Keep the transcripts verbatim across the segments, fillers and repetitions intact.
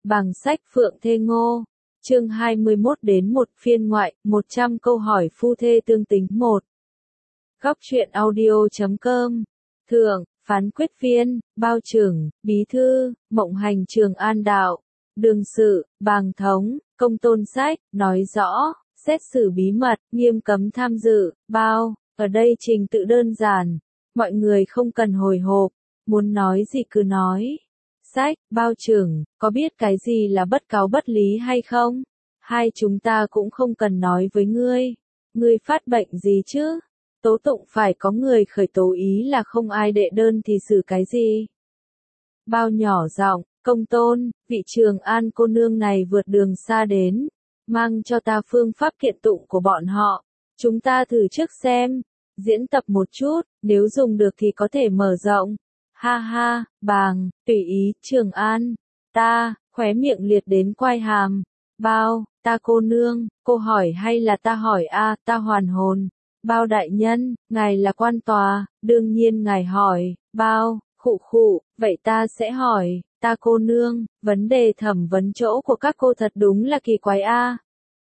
Bằng sách Phượng Thê Ngô, chương hai mươi mốt đến một phiên ngoại, một trăm câu hỏi phu thê tương tính một. Góc truyện audio chấm com, Thượng, Phán quyết viên, Bao Trưởng, Bí thư, Mộng hành Trường An Đạo, Đường sự, Bàng thống, Công tôn sách, nói rõ, xét xử bí mật, nghiêm cấm tham dự, bao, ở đây trình tự đơn giản, mọi người không cần hồi hộp, muốn nói gì cứ nói. Sách, Bao Trưởng, có biết cái gì là bất cáo bất lý hay không? Hai chúng ta cũng không cần nói với ngươi. Ngươi phát bệnh gì chứ? Tố tụng phải có người khởi tố, ý là không ai đệ đơn thì xử cái gì? Bao nhỏ giọng, Công tôn, vị Trường An cô nương này vượt đường xa đến, mang cho ta phương pháp kiện tụng của bọn họ. Chúng ta thử trước xem, diễn tập một chút, nếu dùng được thì có thể mở rộng. Ha ha, Bàng, tùy ý, Trường An, ta, khóe miệng liệt đến quai hàm. Bao, ta cô nương, cô hỏi hay là ta hỏi a? À, ta hoàn hồn. Bao đại nhân, ngài là quan tòa, đương nhiên ngài hỏi. Bao, khụ khụ, vậy ta sẽ hỏi, ta cô nương, vấn đề thẩm vấn chỗ của các cô thật đúng là kỳ quái a. À.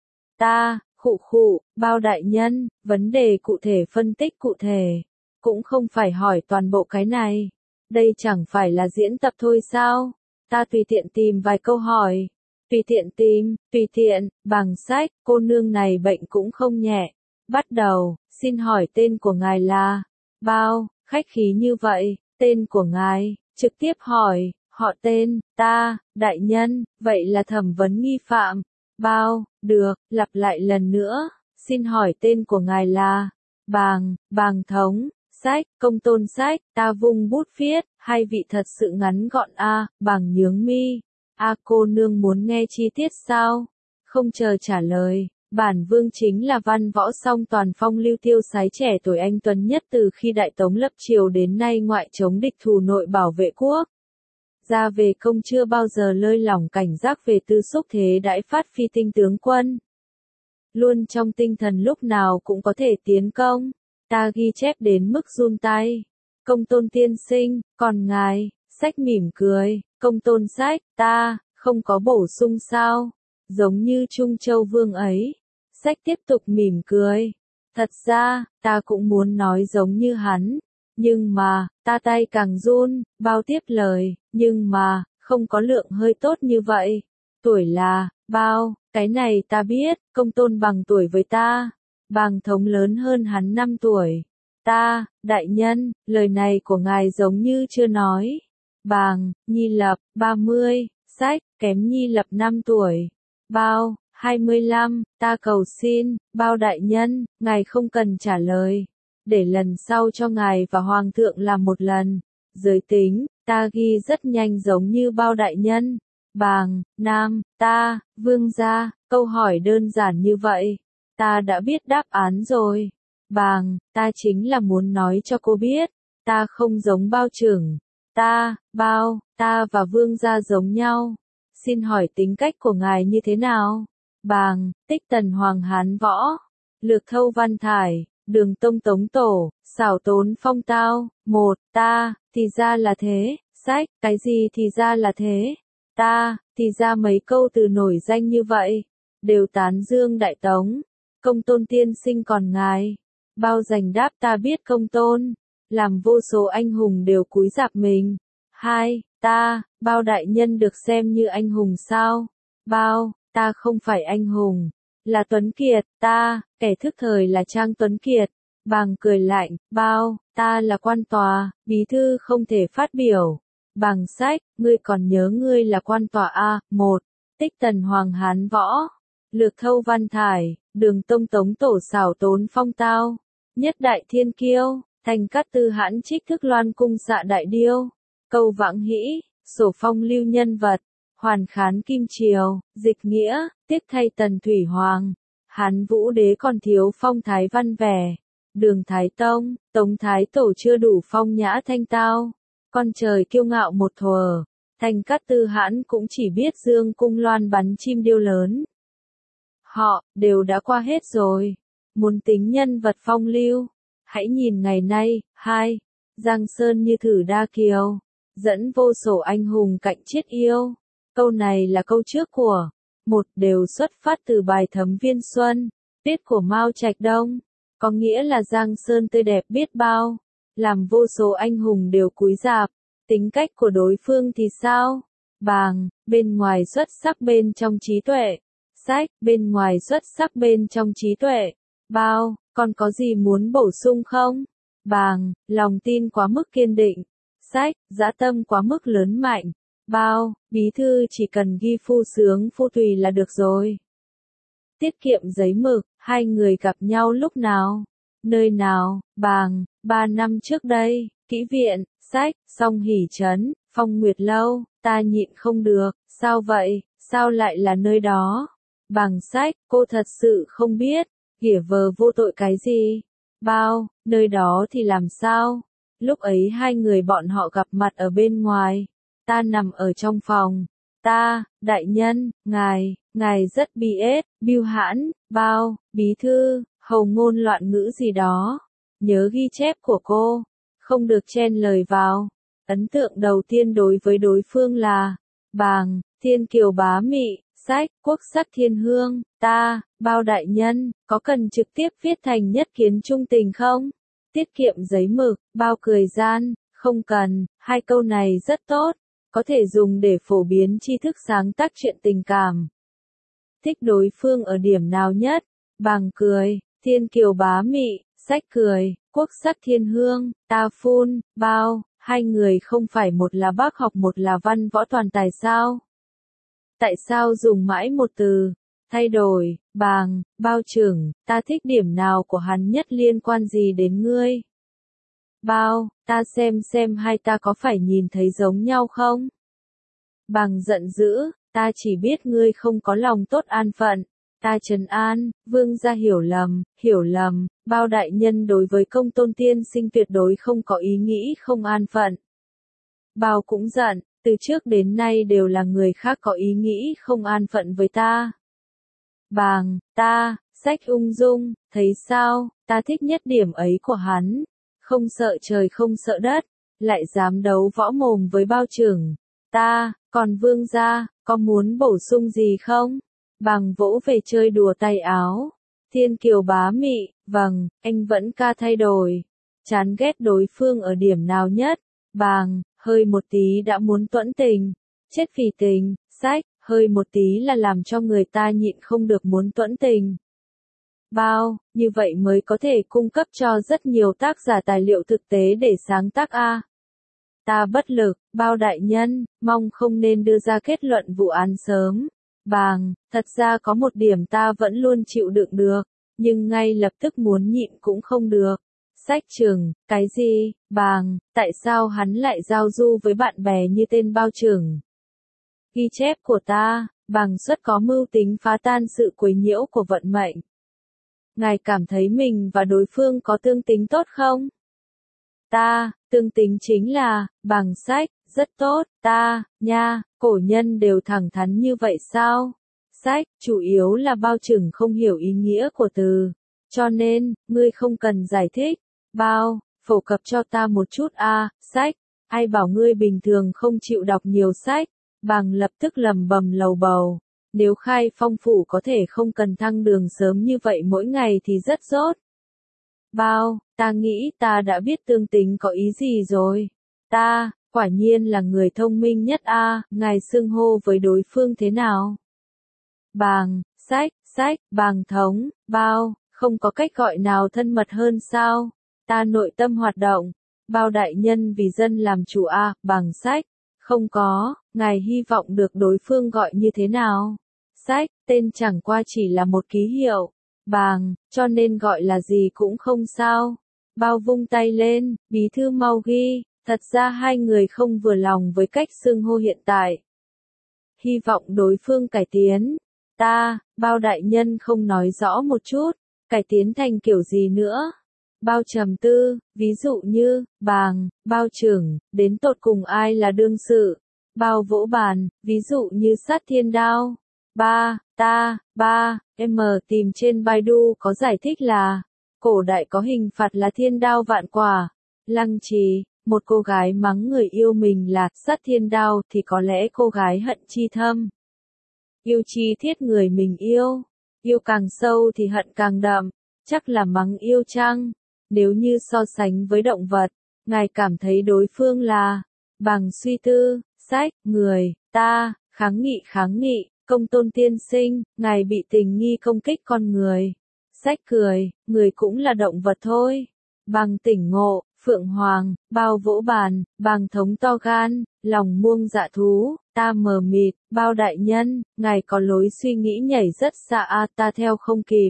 Ta, khụ khụ, Bao đại nhân, vấn đề cụ thể phân tích cụ thể, cũng không phải hỏi toàn bộ cái này. Đây chẳng phải là diễn tập thôi sao? Ta tùy tiện tìm vài câu hỏi. Tùy tiện tìm, tùy tiện, bằng sách, cô nương này bệnh cũng không nhẹ. Bắt đầu, xin hỏi tên của ngài là? Bao, khách khí như vậy, tên của ngài, trực tiếp hỏi, họ tên, ta, đại nhân, vậy là thẩm vấn nghi phạm. Bao, được, lặp lại lần nữa, xin hỏi tên của ngài là? Bàng, Bàng thống. Sách, Công tôn sách, ta vung bút viết, hai vị thật sự ngắn gọn a. À, Bàng nhướng mi. A à, cô nương muốn nghe chi tiết sao? Không chờ trả lời, bản vương chính là văn võ song toàn, phong lưu tiêu sái, trẻ tuổi anh tuấn nhất từ khi Đại Tống lập triều đến nay, ngoại chống địch thù nội bảo vệ quốc. Ra về công chưa bao giờ lơi lỏng cảnh giác về tư xúc thế đãi phát phi tinh tướng quân. Luôn trong tinh thần lúc nào cũng có thể tiến công. Ta ghi chép đến mức run tay. Công tôn tiên sinh, còn ngài? Sách mỉm cười, Công tôn sách, ta, không có bổ sung sao? Giống như Trung Châu Vương ấy. Sách tiếp tục mỉm cười. Thật ra, ta cũng muốn nói giống như hắn. Nhưng mà, ta tay càng run. Bao tiếp lời, nhưng mà, không có lượng hơi tốt như vậy. Tuổi là, bao, cái này ta biết, Công tôn bằng tuổi với ta. Bàng thống lớn hơn hắn năm tuổi. Ta, đại nhân, lời này của ngài giống như chưa nói. Bàng, Nhi Lập, ba mươi, sách, kém Nhi Lập năm tuổi. Bao, hai mươi lăm, ta cầu xin, Bao đại nhân, ngài không cần trả lời. Để lần sau cho ngài và Hoàng thượng làm một lần. Giới tính, ta ghi rất nhanh giống như Bao đại nhân. Bàng, nam, ta, vương gia, câu hỏi đơn giản như vậy. Ta đã biết đáp án rồi. Bàng, ta chính là muốn nói cho cô biết, ta không giống Bao trưởng. Ta, Bao, ta và vương gia giống nhau. Xin hỏi tính cách của ngài như thế nào? Bàng, tích tần hoàng hán võ, lược thâu văn thải, đường tông tống tổ, xảo tốn phong tao. Một, ta, thì ra là thế. Sách, cái gì thì ra là thế? Ta, thì ra mấy câu từ nổi danh như vậy, đều tán dương Đại Tống. Công tôn tiên sinh còn ngài? Bao giành đáp, ta biết công tôn, làm vô số anh hùng đều cúi rạp mình. Hai, ta, Bao đại nhân được xem như anh hùng sao? Bao, ta không phải anh hùng, là Tuấn Kiệt. Ta, kẻ thức thời là Trang Tuấn Kiệt. Bàng cười lạnh, Bao, ta là quan tòa, bí thư không thể phát biểu. Bàng sách, ngươi còn nhớ ngươi là quan tòa a? Một, tích tần hoàng hán võ, lược thâu văn thải, đường tông tống tổ, xảo tốn phong tao. Nhất đại thiên kiêu, thành cát tư hãn trích thức loan cung xạ đại điêu. Câu vãng hĩ, sổ phong lưu nhân vật. Hoàn khán kim triều, dịch nghĩa, tiếc thay tần thủy hoàng. Hán vũ đế còn thiếu phong thái văn vẻ. Đường thái tông, tống thái tổ chưa đủ phong nhã thanh tao. Con trời kiêu ngạo một thuở, thành cát tư hãn cũng chỉ biết dương cung loan bắn chim điêu lớn. Họ, đều đã qua hết rồi. Muốn tính nhân vật phong lưu, hãy nhìn ngày nay. Hai, Giang Sơn như thử đa kiều, dẫn vô số anh hùng cạnh chết yêu. Câu này là câu trước của một đều xuất phát từ bài Thấm Viên Xuân, viết của Mao Trạch Đông, có nghĩa là Giang Sơn tươi đẹp biết bao, làm vô số anh hùng đều cúi rạp. Tính cách của đối phương thì sao? Bàng, bên ngoài xuất sắc bên trong trí tuệ. Sách, bên ngoài xuất sắc bên trong trí tuệ. Bao, còn có gì muốn bổ sung không? Bàng, lòng tin quá mức kiên định. Sách, dã tâm quá mức lớn mạnh. Bao, bí thư chỉ cần ghi phu sướng phu tùy là được rồi. Tiết kiệm giấy mực, hai người gặp nhau lúc nào? Nơi nào? Bàng, ba năm trước đây, Kỹ viện. Sách, Song Hỷ Trấn, Phong Nguyệt Lâu, ta nhịn không được, sao vậy, sao lại là nơi đó? Bằng Sách, cô thật sự không biết, ghỉa vờ vô tội cái gì? Bao, nơi đó thì làm sao? Lúc ấy hai người bọn họ gặp mặt ở bên ngoài, ta nằm ở trong phòng, ta, đại nhân, ngài, ngài rất bi ết, bưu hãn, bao, bí thư, hầu ngôn loạn ngữ gì đó, nhớ ghi chép của cô. Không được chen lời vào. Ấn tượng đầu tiên đối với đối phương là Bàng, Thiên Kiều Bá Mị, Sách, Quốc sắc thiên hương, ta, Bao đại nhân, có cần trực tiếp viết thành nhất kiến trung tình không? Tiết kiệm giấy mực, Bao cười gian, không cần, hai câu này rất tốt, có thể dùng để phổ biến tri thức sáng tác truyện tình cảm. Thích đối phương ở điểm nào nhất? Bàng cười, Thiên Kiều Bá Mị, Sách cười, Quốc sắc thiên hương, ta phun, Bao, hai người không phải một là bác học một là văn võ toàn tài sao? Tại sao dùng mãi một từ? Thay đổi, Bàng, Bao trưởng, ta thích điểm nào của hắn nhất liên quan gì đến ngươi? Bao, ta xem xem hai ta có phải nhìn thấy giống nhau không? Bàng giận dữ, ta chỉ biết ngươi không có lòng tốt an phận. Ta trấn an, vương gia hiểu lầm, hiểu lầm, Bao đại nhân đối với Công Tôn tiên sinh tuyệt đối không có ý nghĩ không an phận. Bao cũng giận, từ trước đến nay đều là người khác có ý nghĩ không an phận với ta. Bàng, ta, Sách ung dung, thấy sao, ta thích nhất điểm ấy của hắn, không sợ trời không sợ đất, lại dám đấu võ mồm với Bao trưởng. Ta, còn vương gia, có muốn bổ sung gì không? Bàng vỗ về chơi đùa tay áo. Thiên Kiều Bá Mị, vâng, anh vẫn ca thay đổi. Chán ghét đối phương ở điểm nào nhất? Bàng, hơi một tí đã muốn tuẫn tình. Chết vì tình, Sách, hơi một tí là làm cho người ta nhịn không được muốn tuẫn tình. Bao, như vậy mới có thể cung cấp cho rất nhiều tác giả tài liệu thực tế để sáng tác a. Ta bất lực, Bao đại nhân, mong không nên đưa ra kết luận vụ án sớm. Bàng, thật ra có một điểm ta vẫn luôn chịu đựng được, nhưng ngay lập tức muốn nhịn cũng không được. Sách trưởng, cái gì? Bàng, tại sao hắn lại giao du với bạn bè như tên Bao trưởng? Ghi chép của ta, Bàng xuất có mưu tính phá tan sự quấy nhiễu của vận mệnh. Ngài cảm thấy mình và đối phương có tương tính tốt không? Ta, tương tính chính là, Bàng Sách, rất tốt, ta, nha, cổ nhân đều thẳng thắn như vậy sao? Sách, chủ yếu là Bao trưởng không hiểu ý nghĩa của từ, cho nên, ngươi không cần giải thích. Bao, phổ cập cho ta một chút a. Sách, ai bảo ngươi bình thường không chịu đọc nhiều sách? Bàng lập tức lầm bầm lầu bầu, nếu khai phong phủ có thể không cần thăng đường sớm như vậy mỗi ngày thì rất tốt. Bao, ta nghĩ ta đã biết tương tính có ý gì rồi. Ta, quả nhiên là người thông minh nhất a, ngài xưng hô với đối phương thế nào? Bàng, Sách, Sách, Bàng thống, Bao, không có cách gọi nào thân mật hơn sao? Ta nội tâm hoạt động, Bao đại nhân vì dân làm chủ a, Bàng Sách, không có, ngài hy vọng được đối phương gọi như thế nào? Sách, tên chẳng qua chỉ là một ký hiệu. Bàng, cho nên gọi là gì cũng không sao. Bao vung tay lên, bí thư mau ghi, thật ra hai người không vừa lòng với cách xưng hô hiện tại. Hy vọng đối phương cải tiến. Ta, Bao đại nhân không nói rõ một chút, cải tiến thành kiểu gì nữa? Bao trầm tư, ví dụ như, Bàng, Bao trưởng, đến tột cùng ai là đương sự? Bao vỗ bàn, ví dụ như sát thiên đao. Ba, ta, ba, em tìm trên Baidu có giải thích là, cổ đại có hình phạt là thiên đao vạn quả. Lăng Trì, một cô gái mắng người yêu mình là sát thiên đao thì có lẽ cô gái hận chi thâm. Yêu chi thiết người mình yêu, yêu càng sâu thì hận càng đậm, chắc là mắng yêu chăng? Nếu như so sánh với động vật, ngài cảm thấy đối phương là, bằng suy tư, sách, người, ta, kháng nghị kháng nghị, Công Tôn tiên sinh, ngài bị tình nghi công kích con người. Sách cười, người cũng là động vật thôi. Bằng tỉnh ngộ, Phượng Hoàng, bao vỗ bàn, bằng thống to gan, lòng muông dạ thú, ta mờ mịt, bao đại nhân, ngài có lối suy nghĩ nhảy rất xa a ta theo không kịp.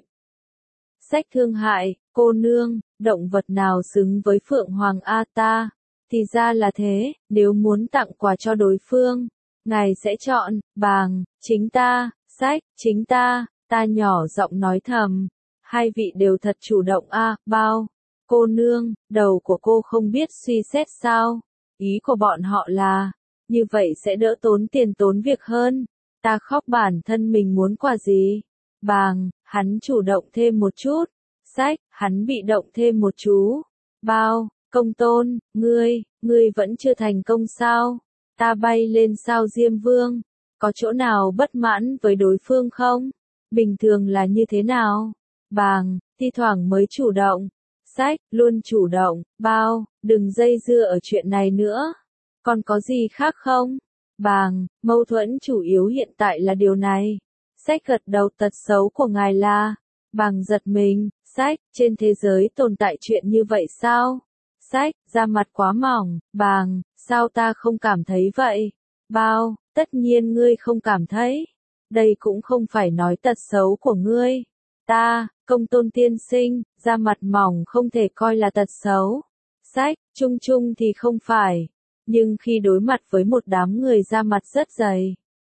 Sách thương hại, cô nương, động vật nào xứng với Phượng Hoàng a ta? Thì ra là thế, nếu muốn tặng quà cho đối phương, ngài sẽ chọn, bàng, chính ta, sách, chính ta, ta nhỏ giọng nói thầm. Hai vị đều thật chủ động a bao. Cô nương, đầu của cô không biết suy xét sao? Ý của bọn họ là, như vậy sẽ đỡ tốn tiền tốn việc hơn. Ta khóc bản thân mình muốn quà gì? Bàng, hắn chủ động thêm một chút. Sách, hắn bị động thêm một chú. Bao, Công Tôn, ngươi, ngươi vẫn chưa thành công sao? Ta bay lên sao Diêm Vương? Có chỗ nào bất mãn với đối phương không? Bình thường là như thế nào? Bàng, thi thoảng mới chủ động. Sách, luôn chủ động. Bao, đừng dây dưa ở chuyện này nữa. Còn có gì khác không? Bàng, mâu thuẫn chủ yếu hiện tại là điều này. Sách gật đầu, tật xấu của ngài là. Bàng giật mình, sách, trên thế giới tồn tại chuyện như vậy sao? Sách, da mặt quá mỏng. Bàng, sao ta không cảm thấy vậy? Bao, tất nhiên ngươi không cảm thấy. Đây cũng không phải nói tật xấu của ngươi. Ta, Công Tôn tiên sinh, da mặt mỏng không thể coi là tật xấu. Sách, chung chung thì không phải. Nhưng khi đối mặt với một đám người da mặt rất dày,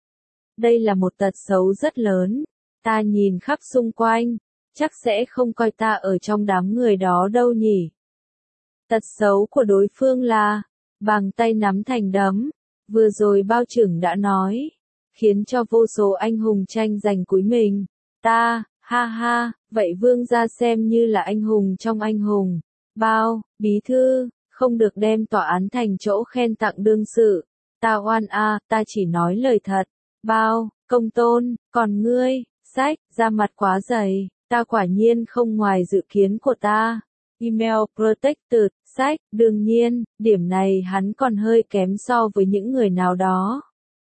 đây là một tật xấu rất lớn. Ta nhìn khắp xung quanh, chắc sẽ không coi ta ở trong đám người đó đâu nhỉ. Tật xấu của đối phương là, bằng tay nắm thành đấm. Vừa rồi bao trưởng đã nói, khiến cho vô số anh hùng tranh giành cúi mình. Ta, ha ha, vậy vương gia xem như là anh hùng trong anh hùng. Bao, bí thư, không được đem tòa án thành chỗ khen tặng đương sự. Ta oan a, ta chỉ nói lời thật. Bao, Công Tôn, còn ngươi, sách, da mặt quá dày, ta quả nhiên không ngoài dự kiến của ta. Email protected, sách, đương nhiên, điểm này hắn còn hơi kém so với những người nào đó.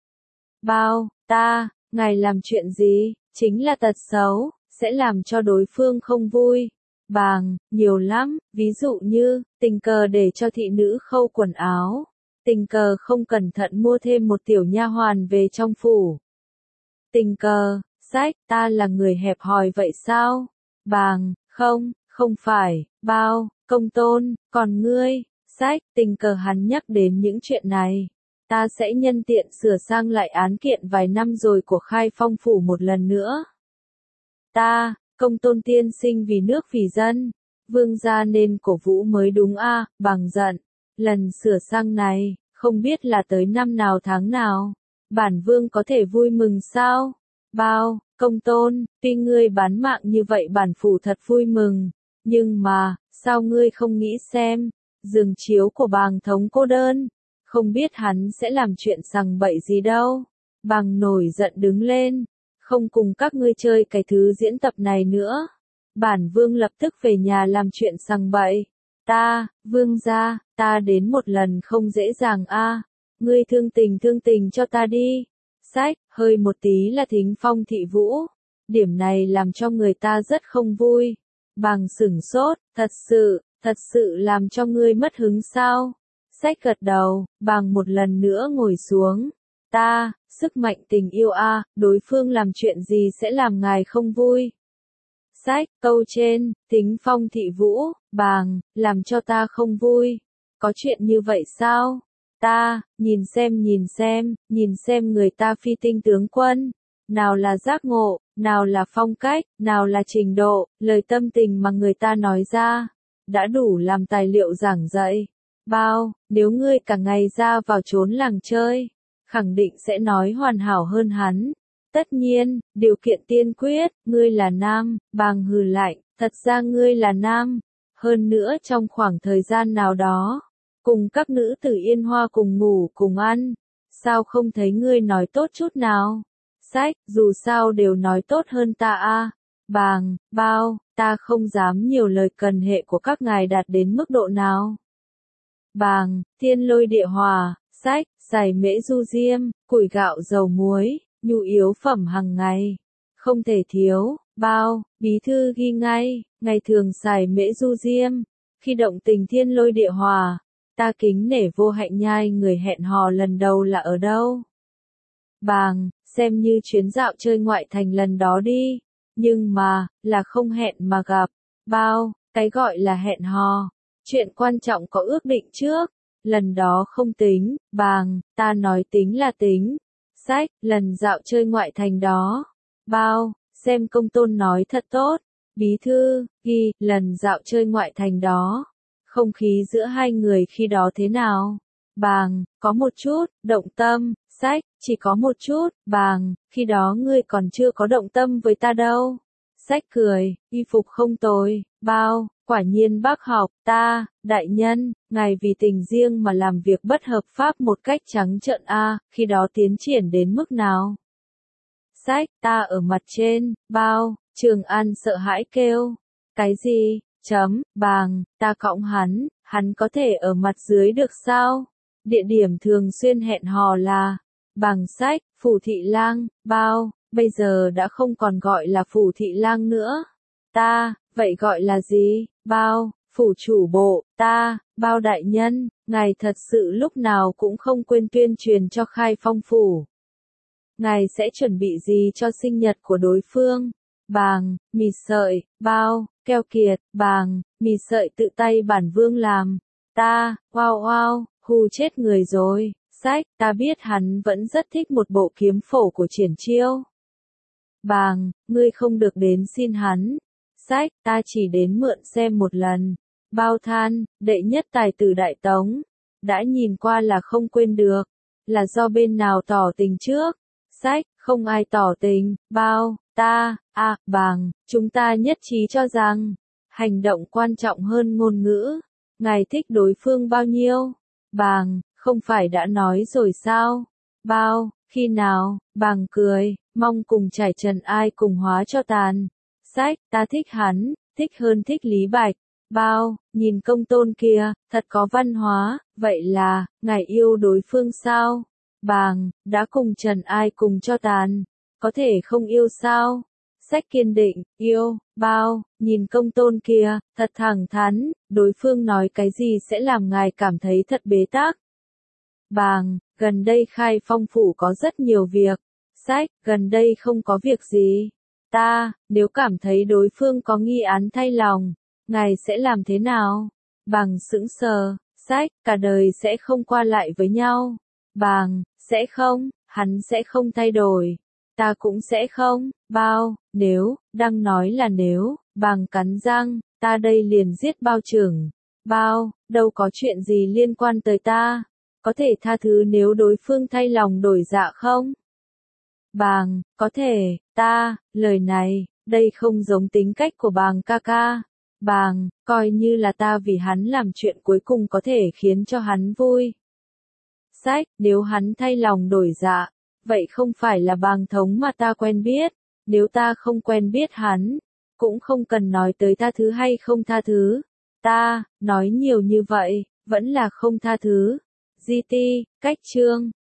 Bao, ta, ngài làm chuyện gì, chính là tật xấu, sẽ làm cho đối phương không vui. Bàng, nhiều lắm, ví dụ như, tình cờ để cho thị nữ khâu quần áo. Tình cờ không cẩn thận mua thêm một tiểu nha hoàn về trong phủ. Tình cờ, sách, ta là người hẹp hòi vậy sao? Bàng, không, không phải. Bao, Công Tôn, còn ngươi, sách, tình cờ hắn nhắc đến những chuyện này. Ta sẽ nhân tiện sửa sang lại án kiện vài năm rồi của Khai Phong phủ một lần nữa. Ta, Công Tôn tiên sinh vì nước vì dân, vương gia nên cổ vũ mới đúng a, à, bằng giận. Lần sửa sang này, không biết là tới năm nào tháng nào, bản vương có thể vui mừng sao? Bao, Công Tôn, tuy ngươi bán mạng như vậy bản phủ thật vui mừng, nhưng mà, sao ngươi không nghĩ xem, giường chiếu của bàng thống cô đơn, không biết hắn sẽ làm chuyện sằng bậy gì đâu. Bàng nổi giận đứng lên, không cùng các ngươi chơi cái thứ diễn tập này nữa. Bản vương lập tức về nhà làm chuyện sằng bậy. Ta, vương gia, ta đến một lần không dễ dàng a. Ngươi thương tình thương tình cho ta đi. Sách, hơi một tí là thính phong thị vũ. Điểm này làm cho người ta rất không vui. Bàng sửng sốt, thật sự, thật sự làm cho ngươi mất hứng sao? Sách gật đầu, bàng một lần nữa ngồi xuống. Ta, sức mạnh tình yêu a, đối phương làm chuyện gì sẽ làm ngài không vui? Sách, câu trên, thính phong thị vũ, bàng, làm cho ta không vui. Có chuyện như vậy sao? Ta, nhìn xem nhìn xem, nhìn xem người ta phi tinh tướng quân. Nào là giác ngộ, nào là phong cách, nào là trình độ, lời tâm tình mà người ta nói ra. Đã đủ làm tài liệu giảng dạy. Bao, nếu ngươi cả ngày ra vào trốn làng chơi, khẳng định sẽ nói hoàn hảo hơn hắn. Tất nhiên, điều kiện tiên quyết, ngươi là nam, bàng hừ lạnh, thật ra ngươi là nam. Hơn nữa trong khoảng thời gian nào đó, cùng các nữ tử Yên Hoa cùng ngủ cùng ăn. Sao không thấy ngươi nói tốt chút nào? Sách, dù sao đều nói tốt hơn ta a. Bàng, bao, ta không dám nhiều lời, cần hệ của các ngài đạt đến mức độ nào. Bàng, thiên lôi địa hòa, sách, xài mễ du diêm, củi gạo dầu muối, nhu yếu phẩm hàng ngày. Không thể thiếu. Bao, bí thư ghi ngay, ngày thường xài mễ du diêm. Khi động tình thiên lôi địa hòa, ta kính nể vô hạnh nhai người hẹn hò lần đầu là ở đâu? Bàng, xem như chuyến dạo chơi ngoại thành lần đó đi. Nhưng mà, là không hẹn mà gặp. Bao, cái gọi là hẹn hò. Chuyện quan trọng có ước định trước. Lần đó không tính. Bàng, ta nói tính là tính. Sách, lần dạo chơi ngoại thành đó. Bao, xem công tôn nói thật tốt. Bí thư, ghi, lần dạo chơi ngoại thành đó. Không khí giữa hai người khi đó thế nào? Bàng, có một chút, động tâm. Sách, chỉ có một chút. Bàng, khi đó ngươi còn chưa có động tâm với ta đâu. Sách cười, y phục không tồi. Bao, quả nhiên bác học. Ta, đại nhân, ngài vì tình riêng mà làm việc bất hợp pháp một cách trắng trợn a, khi đó tiến triển đến mức nào? Sách, ta ở mặt trên. Bao, Trường An sợ hãi kêu. Cái gì? Chấm, bàng, ta cõng hắn, hắn có thể ở mặt dưới được sao? Địa điểm thường xuyên hẹn hò là Bàng. Sách, Phủ Thị Lang. Bao, bây giờ đã không còn gọi là Phủ Thị Lang nữa. Ta, vậy gọi là gì? Bao, Phủ Chủ Bộ. Ta, Bao đại nhân, ngài thật sự lúc nào cũng không quên tuyên truyền cho Khai Phong Phủ. Ngài sẽ chuẩn bị gì cho sinh nhật của đối phương? Bàng, mì sợi. Bao, keo kiệt. Bàng, mì sợi tự tay bản vương làm. Ta, wow wow, hù chết người rồi. Sách, ta biết hắn vẫn rất thích một bộ kiếm phổ của Triển Chiêu. Bàng, ngươi không được đến xin hắn. Sách, ta chỉ đến mượn xem một lần. Bao than, đệ nhất tài tử Đại Tống. Đã nhìn qua là không quên được. Là do bên nào tỏ tình trước? Sách, không ai tỏ tình. Bao, ta, à, bàng, chúng ta nhất trí cho rằng, hành động quan trọng hơn ngôn ngữ. Ngài thích đối phương bao nhiêu? Bàng, không phải đã nói rồi sao? Bao, khi nào? Bàng cười, mong cùng trải trần ai cùng hóa cho tàn. Sách, ta thích hắn, thích hơn thích Lý Bạch. Bao, nhìn công tôn kia, thật có văn hóa, vậy là, ngài yêu đối phương sao? Bàng, đã cùng trần ai cùng cho tàn, có thể không yêu sao? Sách kiên định, yêu. Bao, nhìn công tôn kia, thật thẳng thắn, đối phương nói cái gì sẽ làm ngài cảm thấy thật bế tắc. Bàng, gần đây Khai Phong Phủ có rất nhiều việc. Sách, gần đây không có việc gì. Ta, nếu cảm thấy đối phương có nghi án thay lòng, ngài sẽ làm thế nào? Bàng sững sờ. Sách, cả đời sẽ không qua lại với nhau. Bàng, sẽ không, hắn sẽ không thay đổi. Ta cũng sẽ không. Bao, nếu, đang nói là nếu. Bàng cắn răng, ta đây liền giết Bao trưởng. Bao, đâu có chuyện gì liên quan tới ta. Có thể tha thứ nếu đối phương thay lòng đổi dạ không? Bàng, có thể. Ta, lời này, đây không giống tính cách của Bàng ca ca. Bàng, coi như là ta vì hắn làm chuyện cuối cùng có thể khiến cho hắn vui. Sách, nếu hắn thay lòng đổi dạ, vậy không phải là Bàng thống mà ta quen biết. Nếu ta không quen biết hắn, cũng không cần nói tới tha thứ hay không tha thứ. Ta, nói nhiều như vậy, vẫn là không tha thứ. giê tê, cách chương.